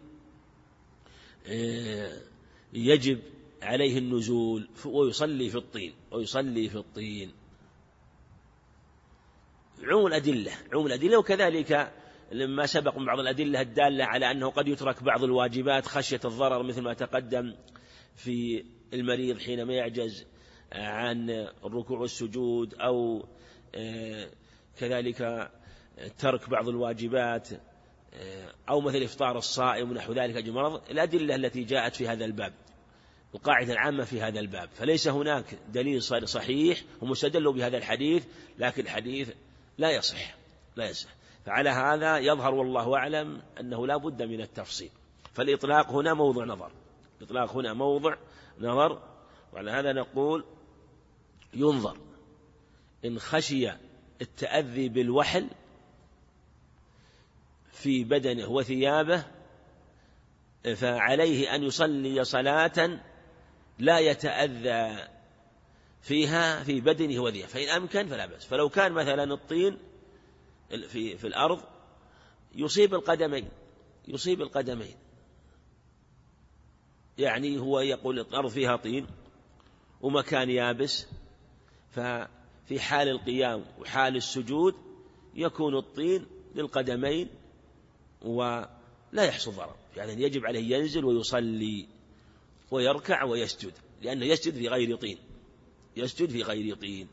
[SPEAKER 2] يجب عليه النزول ويصلي في الطين. عموم الأدلة وكذلك لما سبق من بعض الأدلة الدالة على أنه قد يترك بعض الواجبات خشية الضرر، مثل ما تقدم في المريض حينما يعجز عن الركوع والسجود، أو كذلك ترك بعض الواجبات، أو مثل إفطار الصائم ونحو ذلك أجل مرض. الأدلة التي جاءت في هذا الباب، القاعدة العامة في هذا الباب، فليس هناك دليل صحيح ومستدل بهذا الحديث، لكن الحديث لا يصح. فعلى هذا يظهر والله أعلم أنه لا بد من التفصيل، فالإطلاق هنا موضع نظر. وعلى هذا نقول ينظر إن خشي التأذي بالوحل في بدنه وثيابه فعليه أن يصلي صلاة لا يتأذى فيها في بدنه وثيابه، فإن أمكن فلا بأس. فلو كان مثلا الطين في الأرض يصيب القدمين، يعني هو يقول الأرض فيها طين ومكان يابس، ففي حال القيام وحال السجود يكون الطين للقدمين ولا يحصل ضرر، يعني يجب عليه ينزل ويصلي ويركع ويسجد، لأنه يسجد في غير طين.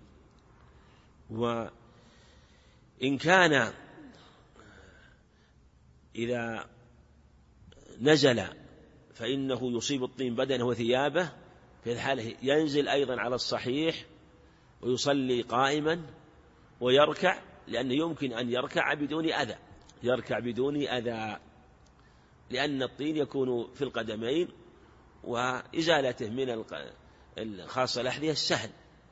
[SPEAKER 2] وإن كان إذا نزل فإنه يصيب الطين بدنه وثيابه، في الحالة ينزل أيضا على الصحيح ويصلي قائما ويركع، لأنه يمكن أن يركع بدون أذى، لأن الطين يكون في القدمين، وإزالته من خاصة الأحذية السهل،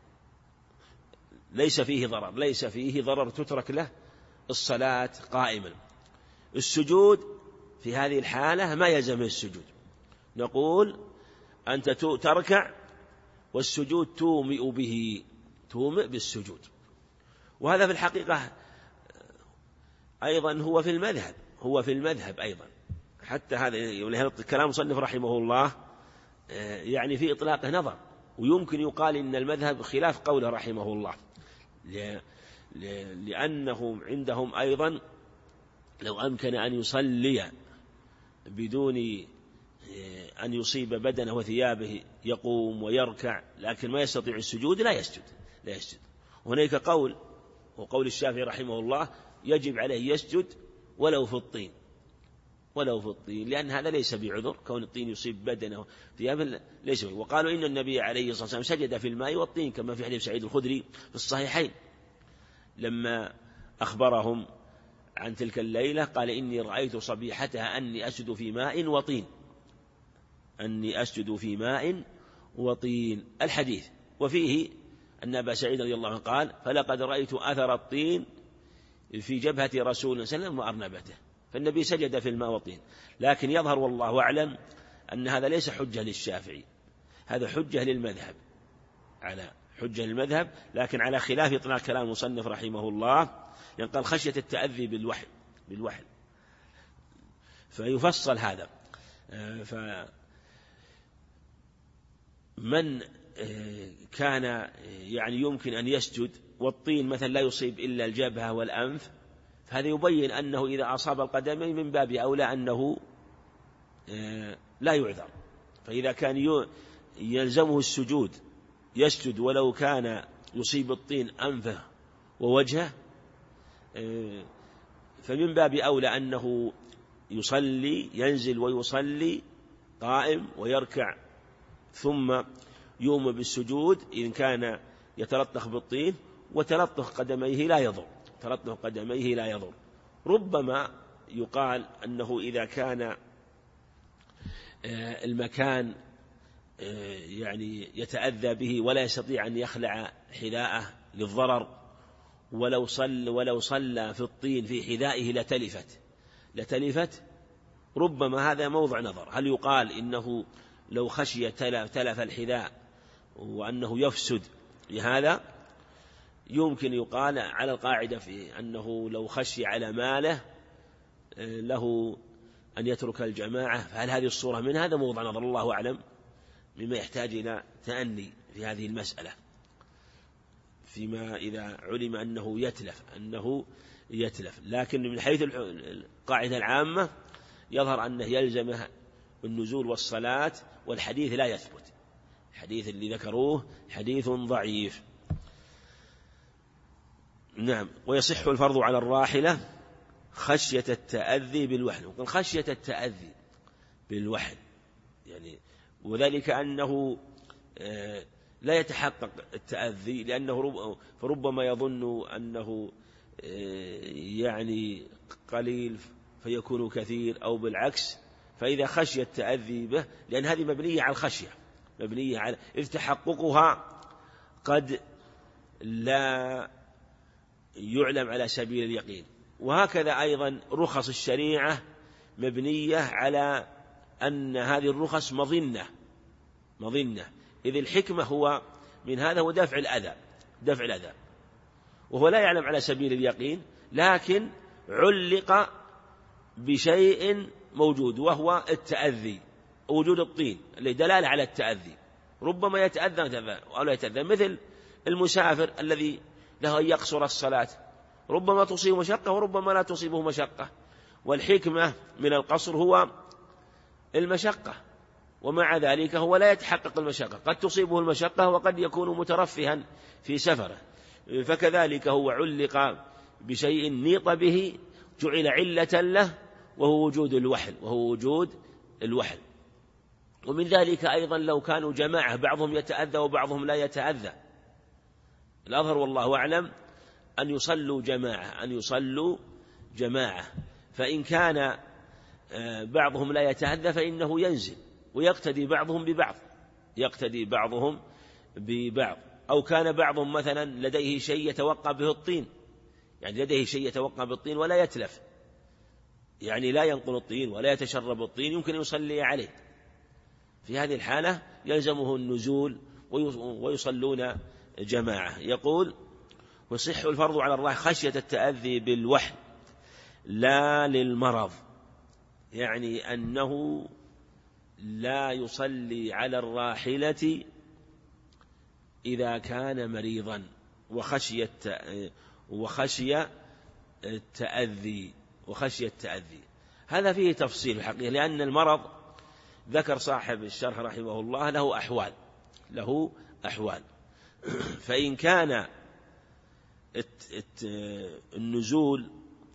[SPEAKER 2] ليس فيه ضرر تترك له الصلاة قائما. السجود في هذه الحالة ما يلزم السجود، نقول أنت تركع والسجود تومئ بالسجود. وهذا في الحقيقة أيضا هو في المذهب أيضا، حتى هذا كلام مصنف رحمه الله يعني في إطلاقه نظر، ويمكن يقال إن المذهب خلاف قوله رحمه الله، لأنهم عندهم أيضا لو أمكن أن يصلي بدون أن يصيب بدنه وثيابه يقوم ويركع، لكن ما يستطيع السجود لا يسجد. هناك قول، وقول الشافعي رحمه الله، يجب عليه يسجد ولو في الطين، لأن هذا ليس بعذر، كون الطين يصيب بدنه وثيابه ليس بعذر. وقالوا إن النبي عليه الصلاة والسلام سجد في الماء والطين، كما في حديث سعيد الخدري في الصحيحين لما أخبرهم عن تلك الليلة، قال إني رأيت صبيحتها أني أسجد في ماء وطين، الحديث. وفيه أن أبا سعيد رضي الله عنه قال فلقد رأيت أثر الطين في جبهة رسول الله صلى الله عليه وسلم وأرنبته، فالنبي سجد في الماء والطين. لكن يظهر والله أعلم أن هذا ليس حجة للشافعي، هذا حجة للمذهب، لكن على خلاف إطلاق كلام المصنف رحمه الله، ينقل خشية التأذي بالوحل فيفصل هذا. فمن كان يعني يمكن أن يسجد والطين مثلا لا يصيب إلا الجبهة والأنف، فهذا يبين أنه إذا أصاب القدمين من باب أولى أنه لا يعذر. فإذا كان يلزمه السجود يسجد ولو كان يصيب الطين أنفه ووجهه، فمن باب أولى أنه ينزل ويصلي قائم ويركع ثم يوم بالسجود إن كان يتلطخ بالطين، وتلطخ قدميه لا يضر. ربما يقال أنه إذا كان المكان يعني يتأذى به ولا يستطيع أن يخلع حذاءه للضرر، ولو صلى في الطين في حذائه لتلفت، ربما هذا موضع نظر. هل يقال إنه لو خشي تلف الحذاء وأنه يفسد لهذا؟ يمكن يقال على القاعدة في أنه لو خشي على ماله له أن يترك الجماعة، فهل هذه الصورة من هذا؟ موضع نظر، الله أعلم، مما يحتاج إلى تأني في هذه المسألة، فيما إذا علم أنه يتلف. لكن من حيث القاعدة العامة يظهر أنه يلزمه النزول والصلاة، والحديث لا يثبت، الحديث اللي ذكروه حديث ضعيف. نعم. ويصح الفرض على الراحلة خشية التأذي بالوحل. وقال خشية التأذي بالوحل يعني، وذلك أنه لا يتحقق التأذي، لأنه فربما يظن أنه يعني قليل فيكون كثير، أو بالعكس. فإذا خشي التأذي به، لأن هذه مبنية على الخشية، مبنية على إذ تحققها قد لا يعلم على سبيل اليقين. وهكذا أيضا رخص الشريعة مبنية على أن هذه الرخص مظنة، إذ الحكمة هو من هذا هو دفع الأذى، وهو لا يعلم على سبيل اليقين، لكن علق بشيء موجود وهو التأذي، وجود الطين اللي دلالة على التأذي. ربما يتأذى أو لا يتأذى، مثل المسافر الذي له أن يقصر الصلاة، ربما تصيب مشقة وربما لا تصيبه مشقة، والحكمة من القصر هو المشقة، ومع ذلك هو لا يتحقق المشقة، قد تصيبه المشقة وقد يكون مترفها في سفره. فكذلك هو علق بشيء نيط به جعل علة له، وهو وجود الوحل. ومن ذلك أيضا لو كانوا جماعة بعضهم يتأذى وبعضهم لا يتأذى، الأظهر والله أعلم أن يصلوا جماعة، فإن كان بعضهم لا يتأذى فإنه ينزل ويقتدي بعضهم ببعض. أو كان بعضهم مثلا لديه شيء يتوقع به الطين، يعني لديه شيء يتوقع بالطين ولا يتلف، يعني لا ينقل الطين ولا يتشرب الطين، يمكن يصلي عليه، في هذه الحالة يلزمه النزول ويصلون جماعة. يقول ويصح الفرض على الراحل خشية التأذي بالوحل لا للمرض، يعني أنه لا يصلي على الراحلة إذا كان مريضا وخشي التأذي. هذا فيه تفصيل الحقيقة، لأن المرض ذكر صاحب الشرح رحمه الله له أحوال. فإن كان النزول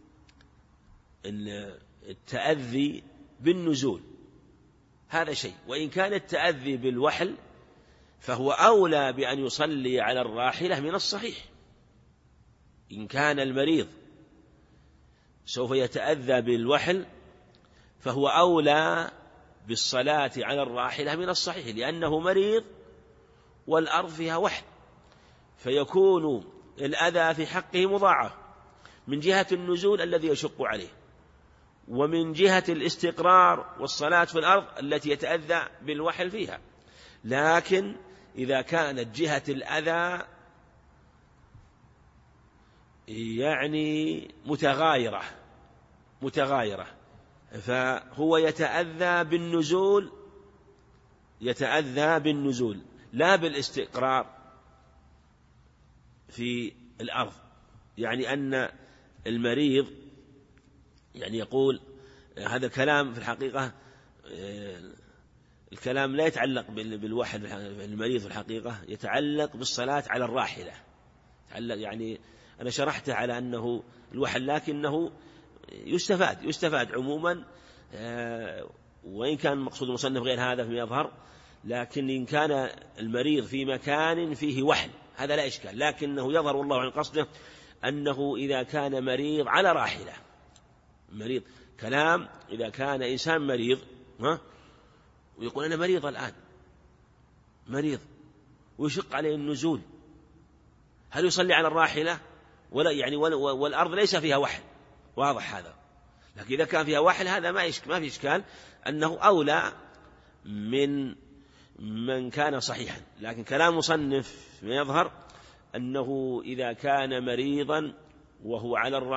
[SPEAKER 2] التأذي بالنزول هذا شيء، وإن كان التأذي بالوحل فهو أولى بأن يصلي على الراحلة من الصحيح. إن كان المريض سوف يتأذى بالوحل فهو أولى بالصلاة على الراحلة من الصحيح، لأنه مريض والأرض فيها وحل، فيكون الأذى في حقه مضاعف، من جهة النزول الذي يشق عليه، ومن جهة الاستقرار والصلاة في الأرض التي يتأذى بالوحل فيها. لكن إذا كانت جهة الأذى يعني متغايرة فهو يتأذى بالنزول لا بالاستقرار في الأرض. يعني أن المريض يعني يقول هذا الكلام في الحقيقة الكلام لا يتعلق بالوحل، المريض في الحقيقة يتعلق بالصلاة على الراحلة، يعني أنا شرحته على أنه الوحل لكنه يستفاد عموما، وإن كان مقصود المصنف غير هذا فيما يظهر. لكن إن كان المريض في مكان فيه وحل هذا لا إشكال، لكنه يظهر والله عن قصده أنه إذا كان مريض على راحلة مريض. كلام إذا كان إنسان مريض ويقول أنا مريض الآن، مريض ويشق عليه النزول، هل يصلي على الراحلة؟ ولا يعني والأرض ليس فيها وحل، واضح هذا. لكن إذا كان فيها وحل هذا ما في إشكال، أنه أولى من كان صحيحا. لكن كلام مصنف ما يظهر أنه إذا كان مريضا وهو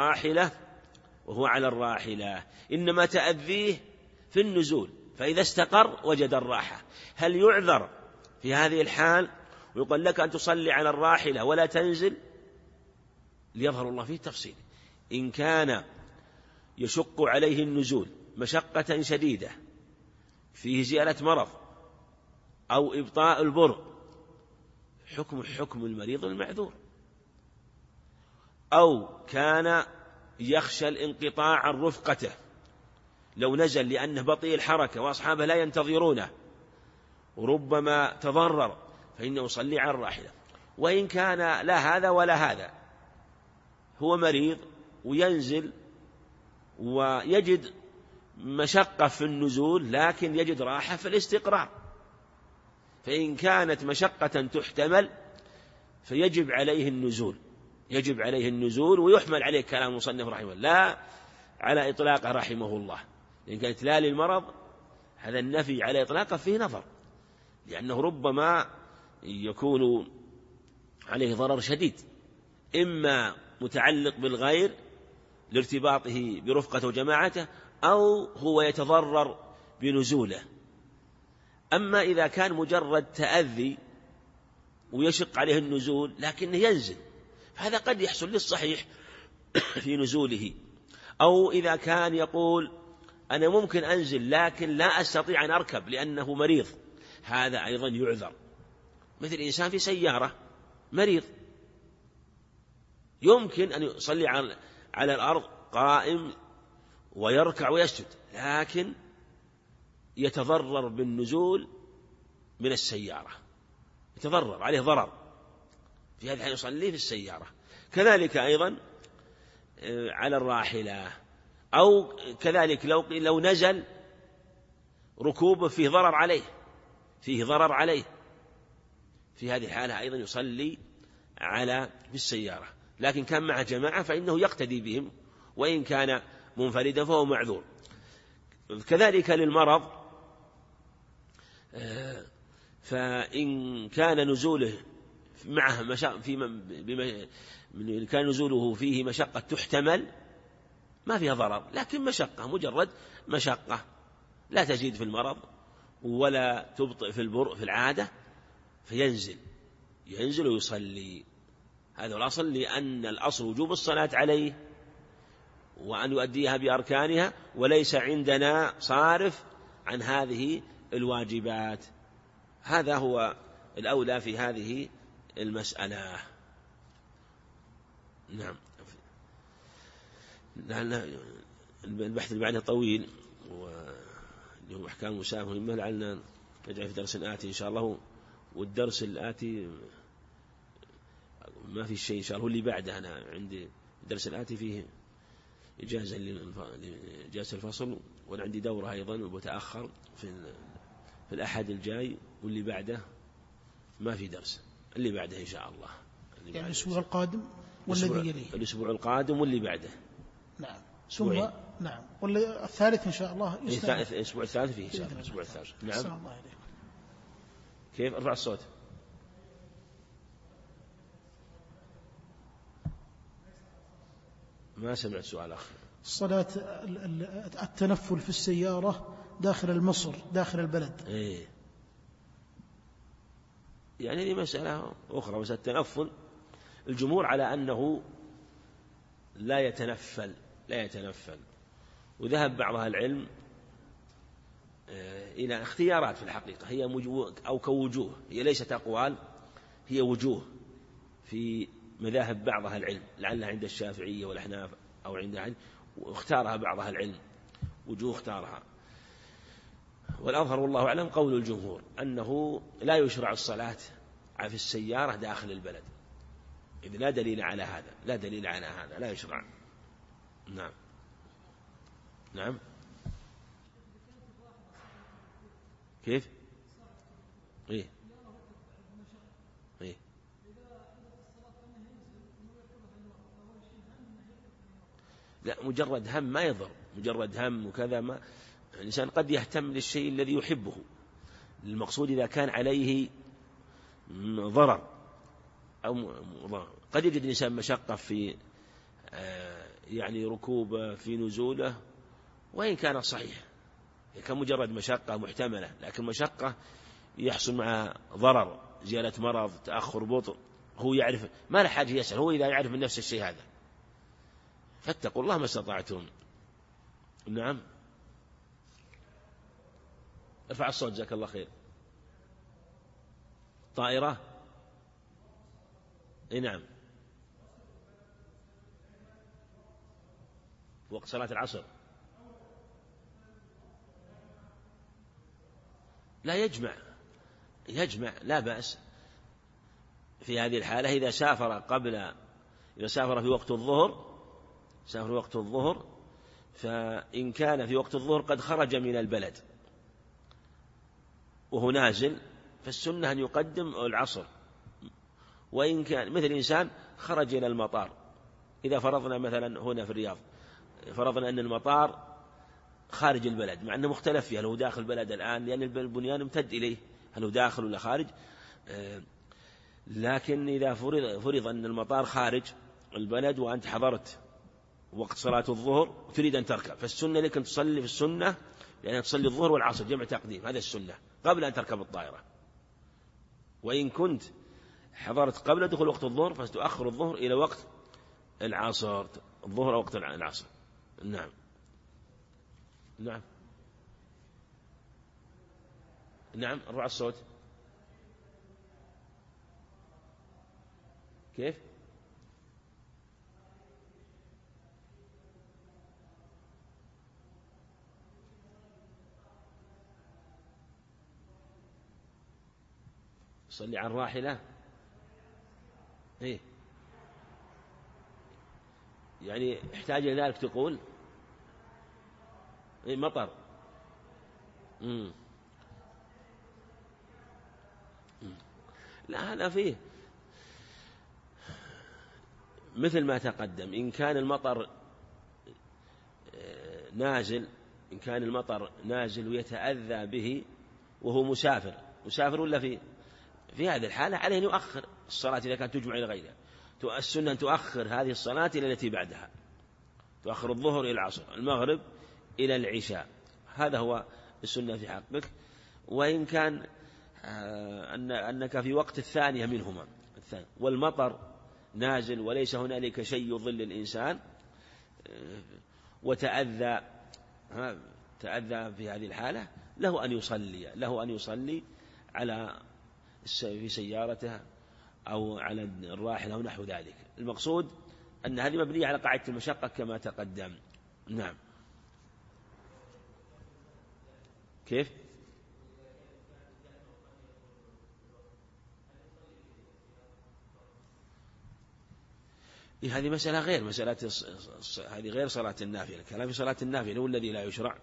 [SPEAKER 2] على الراحلة إنما تأذيه في النزول، فإذا استقر وجد الراحة. هل يعذر في هذه الحال ويقول لك أن تصلي على الراحلة ولا تنزل؟ ليظهر الله فيه تفصيل. إن كان يشق عليه النزول مشقة شديدة فيه زيادة مرض أو إبطاء البرء، حكم المريض المعذور. أو كان يخشى الانقطاع عن رفقته، لو نزل لأنه بطيء الحركة وأصحابه لا ينتظرونه وربما تضرر، فإنه يصلي على الراحلة. وإن كان لا هذا ولا هذا، هو مريض وينزل ويجد مشقة في النزول لكن يجد راحة في الاستقرار، فإن كانت مشقة تحتمل فيجب عليه النزول، ويحمل عليه كلام المصنف رحمه الله لا على إطلاقه رحمه الله. لأن كانت لا للمرض هذا النفي على إطلاقه فيه نظر، لأنه ربما يكون عليه ضرر شديد، إما متعلق بالغير لارتباطه برفقته وجماعته، أو هو يتضرر بنزوله. أما إذا كان مجرد تأذي ويشق عليه النزول لكنه ينزل، فهذا قد يحصل للصحيح في نزوله. أو إذا كان يقول أنا ممكن أنزل لكن لا أستطيع أن أركب لأنه مريض، هذا أيضا يعذر. مثل إنسان في سيارة مريض يمكن أن يصلي على الأرض قائم ويركع ويسجد، لكن يتضرر بالنزول من السيارة، يتضرر عليه ضرر، في هذا يصلي في السيارة. كذلك أيضا على الراحلة. أو كذلك لو نزل ركوبه فيه ضرر عليه، في هذه الحالة أيضا يصلي في السيارة. لكن كان مع جماعة فإنه يقتدي بهم، وإن كان منفردا فهو معذور. كذلك للمرض، فإن كان نزوله معه كان نزوله فيه مشقة تحتمل ما فيها ضرر، لكن مشقة مجرد مشقة لا تزيد في المرض ولا تبطئ في البرء في العادة، فينزل ويصلي. هذا الأصل، لأن الأصل وجوب الصلاة عليه وأن يؤديها بأركانها، وليس عندنا صارف عن هذه الواجبات. هذا هو الأولى في هذه المسألة. نعم. البحث اللي بعده طويل وله أحكام مساء مهمة، لعلنا نجعل في درس آتي إن شاء الله. والدرس الآتي ما في شيء إن شاء الله، هو اللي بعده. أنا عندي الدرس الآتي فيه إجازة لإجازة الفصل، وأنا عندي دورة أيضا وبتأخر في الأحد الجاي، واللي بعده ما في درس. اللي بعده إن شاء الله
[SPEAKER 1] يعني الأسبوع القادم والذي يليه،
[SPEAKER 2] الأسبوع القادم واللي بعده.
[SPEAKER 1] نعم. ثم نعم، ولا الثالث إن شاء الله.
[SPEAKER 2] الأسبوع الثالث فيه إن شاء الله. الأسبوع الثالث. نعم.
[SPEAKER 1] الله عليك.
[SPEAKER 2] كيف أرفع الصوت؟ ما سمعت سؤال أخ.
[SPEAKER 1] الصلاة التنفل في السيارة داخل المصر داخل البلد.
[SPEAKER 2] إيه. يعني هذه مسألة أخرى. مسألة التنفل الجمهور على أنه لا يتنفل، وذهب بعض أهل العلم إلى اختيارات في الحقيقة، هي أو كوجوه، هي ليست أقوال، هي وجوه في مذاهب بعض أهل العلم، لعلها عند الشافعية والأحناف أو عند أهل، واختارها بعض أهل العلم، وجوه اختارها. والأظهر والله أعلم قول الجمهور أنه لا يشرع الصلاة في السيارة داخل البلد، إذ لا دليل على هذا، لا يشرع. نعم. نعم. كيف؟ إيه؟ إيه؟ لا، مجرد هم ما يضر، مجرد هم وكذا ما. الإنسان قد يهتم للشيء الذي يحبه. المقصود إذا كان عليه ضرر أو قد يجد الإنسان مشقة في يعني ركوبه، في نزوله، وإن كان صحيح كان مجرد مشقة محتملة، لكن مشقة يحصل مع ضرر، زيادة مرض، تأخر بطء، هو يعرف، ما له حاجة يسأل، هو إذا يعرف من نفس الشيء هذا. فاتقوا الله ما استطعتم. نعم. ارفع الصوت جزاك الله خير. طائرة. اي نعم. وقت صلاة العصر. لا، يجمع لا بأس. في هذه الحالة إذا سافر في وقت الظهر، سافر في وقت الظهر، فإن كان في وقت الظهر قد خرج من البلد وهو نازل، فالسنة أن يقدم العصر. وإن كان مثل إنسان خرج إلى المطار، إذا فرضنا مثلا هنا في الرياض، فرضنا أن المطار خارج البلد، مع أنه مختلف فيه هل هو داخل البلد الآن، لأن البنيان امتد إليه، هل هو داخل ولا خارج. لكن إذا فرض أن المطار خارج البلد وأنت حضرت وقت صلاة الظهر تريد أن تركب، فالسنة لك أن تصلي في السنة، يعني تصلي الظهر والعصر جمع تقديم، هذا السنة قبل أن تركب الطائرة. وإن كنت حضرت قبل دخول وقت الظهر فتؤخر الظهر إلى وقت العصر، الظهر أو وقت العصر. نعم. نعم. نعم. ارفع الصوت. كيف؟ صلي على الراحلة. إيه؟ يعني احتاج إلى ذلك تقول إيه؟ مطر. مم. لا، هذا فيه مثل ما تقدم. إن كان المطر نازل، إن كان المطر نازل ويتأذى به وهو مسافر ولا في هذه الحالة عليه أن يؤخر الصلاة إذا كانت تجمع إلى غيرها. السنة أن تؤخر هذه الصلاة إلى التي بعدها، تؤخر الظهر إلى العصر، المغرب إلى العشاء، هذا هو السنة في حقك. وإن كان أنك في وقت الثانية منهما، والمطر نازل وليس هنالك شيء يظل الإنسان وتأذى في هذه الحالة، له أن يصلي على في سيارته أو على الراحلة أو نحو ذلك. المقصود أن هذه مبنية على قاعدة المشقة كما تقدم. نعم. كيف؟ هذه مسألة غير مسألة، هذه غير صلاة النافلة. الكلام في صلاة النافلة هو الذي لا يشرع.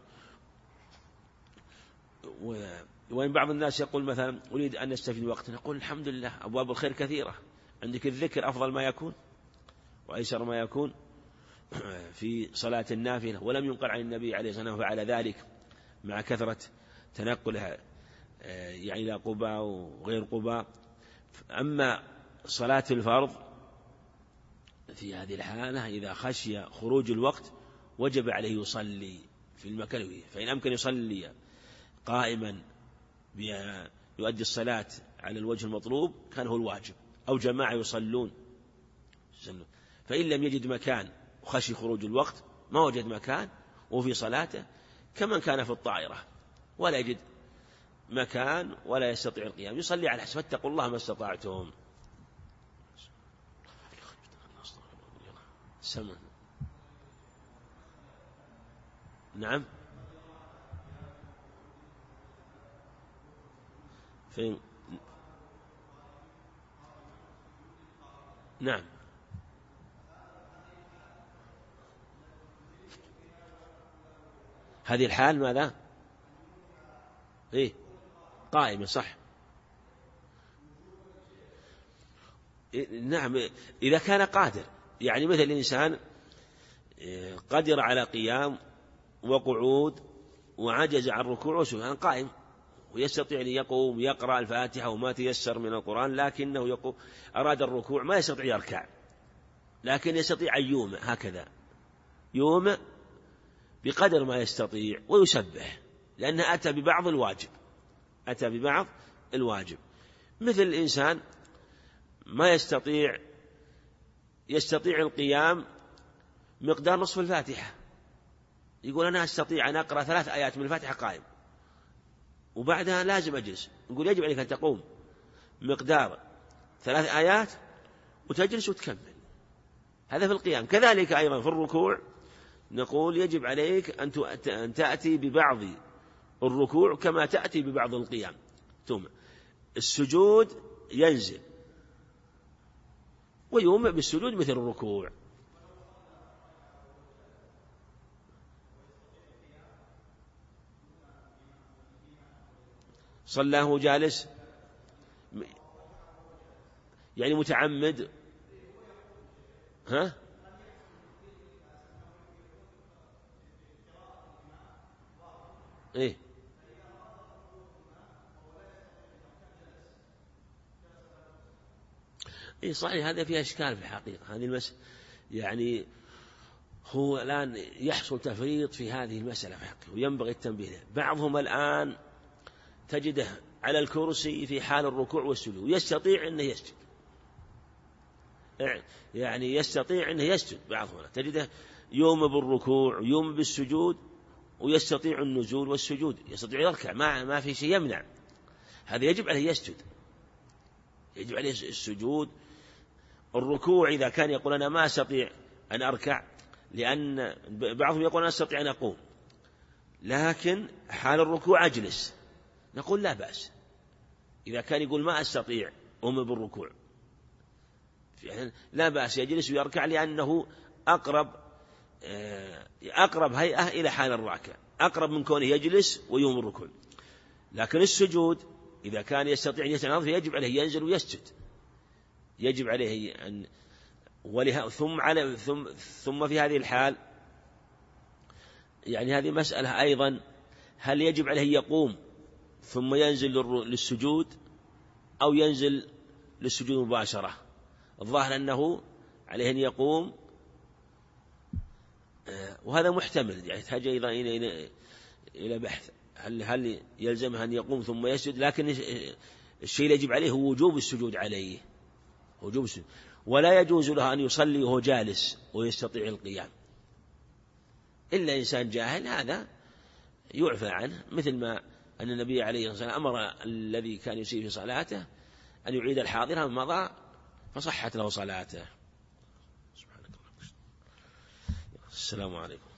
[SPEAKER 2] وإن بعض الناس يقول مثلا أريد أن أستفيد وقت، نقول الحمد لله أبواب الخير كثيرة، عندك الذكر أفضل ما يكون وأيسر ما يكون في صلاة النافلة، ولم ينقل عن النبي عليه الصلاة والسلام فعل ذلك مع كثرة تنقلها يعني إلى قباء وغير قباء. أما صلاة الفرض في هذه الحالة إذا خشي خروج الوقت وجب عليه يصلي في المكان، فإن أمكن يصلي قائما يؤدي الصلاة على الوجه المطلوب كان هو الواجب، أو جماعة يصلون. فإن لم يجد مكان وخشي خروج الوقت، ما وجد مكان وفي صلاته كمن كان في الطائرة ولا يجد مكان ولا يستطيع القيام، يصلي على حسب. اتقوا الله ما استطعتم. سمع. نعم. فين؟ نعم. هذه الحال ماذا؟ إيه قائمة صح. نعم إذا كان قادر، يعني مثل الإنسان قدر على قيام وقعود وعجز عن ركوع وسجود، قائم ويستطيع أن يقوم يقرأ الفاتحة وما تيسر من القرآن، لكنه أراد الركوع ما يستطيع يركع، لكن يستطيع أن يومئ هكذا، يومئ بقدر ما يستطيع ويسبح، لأنه أتى ببعض الواجب، أتى ببعض الواجب. مثل الإنسان ما يستطيع القيام مقدار نصف الفاتحة، يقول أنا أستطيع أن أقرأ 3 آيات من الفاتحة قائم وبعدها لازم أجلس، نقول يجب عليك أن تقوم مقدار 3 آيات وتجلس وتكمل، هذا في القيام. كذلك أيضا في الركوع نقول يجب عليك أن تأتي ببعض الركوع كما تأتي ببعض القيام، ثم السجود ينزل ويومئ بالسجود مثل الركوع. صلاه جالس يعني متعمد، ها؟ إيه إيه صحيح، هذا فيها إشكال في الحقيقة، هذه المسألة يعني هو الآن يحصل تفريط في هذه المسألة في حقه وينبغي التنبيه. بعضهم الآن تجده على الكرسي في حال الركوع والسجود ويستطيع أنه يسجد، يعني يستطيع أنه يسجد، بعضهم تجده يوم بالركوع يوم بالسجود ويستطيع النزول والسجود، يستطيع يركع، ما في شيء يمنع، هذا يجب عليه يسجد، يجب عليه السجود. الركوع إذا كان يقول أنا ما أستطيع أن أركع، لأن بعضهم يقول أنا أستطيع أن أقوم لكن حال الركوع أجلس، نقول لا بأس. إذا كان يقول ما أستطيع أقوم بالركوع لا بأس يجلس ويركع، لأنه أقرب هيئة إلى حال الركع، أقرب من كونه يجلس ويقوم الركوع. لكن السجود إذا كان يستطيع أن يتناظر يجب عليه ينزل ويسجد، يجب عليه أن ثم في هذه الحال يعني هذه مسألة أيضا، هل يجب عليه يقوم ثم ينزل للسجود أو ينزل للسجود مباشرة؟ الظاهر أنه عليه أن يقوم، وهذا محتمل يعني يحتاج أيضا إلى بحث، هل يلزمه أن يقوم ثم يسجد، لكن الشيء اللي يجب عليه هو وجوب السجود عليه، وجوب السجود، ولا يجوز له أن يصلي وهو جالس ويستطيع القيام، إلا إنسان جاهل هذا يعفى عنه، مثل ما أن النبي عليه الصلاة والسلام أمر الذي كان يسيء في صلاته أن يعيد الحاضر من مضى فصحت له صلاته. سبحانك اللهم وبحمدك. السلام عليكم.